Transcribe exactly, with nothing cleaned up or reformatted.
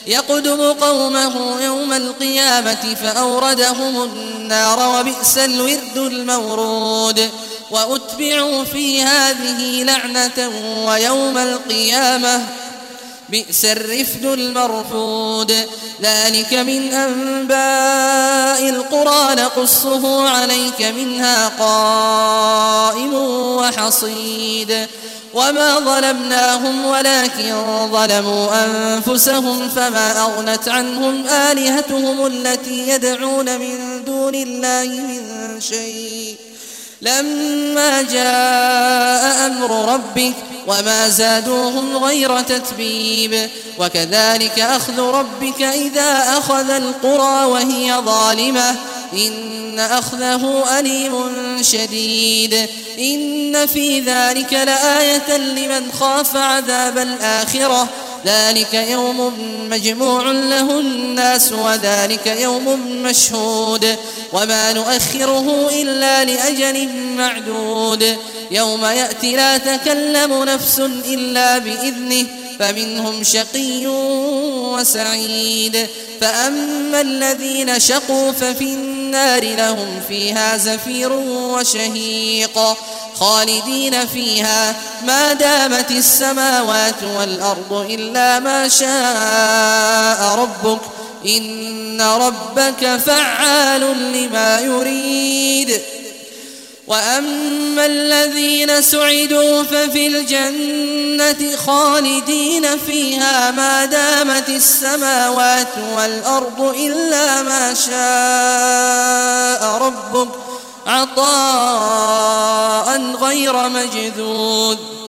يقدم قومه يوم القيامة فأوردهم النار وبئس الورد المورود وأتبعوا في هذه لعنة ويوم القيامة بئس الرفد المرفود ذلك من أنباء القرى نقصه عليك منها قائم وحصيد وما ظلمناهم ولكن ظلموا أنفسهم فما أغنت عنهم آلهتهم التي يدعون من دون الله من شيء لما جاء أمر ربك وما زادوهم غير تتبيب وكذلك أخذ ربك إذا أخذ القرى وهي ظالمة إن أخذه أليم شديد إن في ذلك لآية لمن خاف عذاب الآخرة ذلك يوم مجموع له الناس وذلك يوم مشهود وما نؤخره إلا لأجل معدود يوم يأتي لا تكلم نفس إلا بإذنه فمنهم شقي وسعيد فأما الذين شقوا ففي النار لهم فيها زفير وشهيق خالدين فيها ما دامت السماوات والأرض إلا ما شاء ربك إن ربك فعال لما يريد وأما الذين سعدوا ففي الجنة خالدين فيها ما دامت السماوات والأرض إلا ما شاء ربك عطاء غير مجذوذ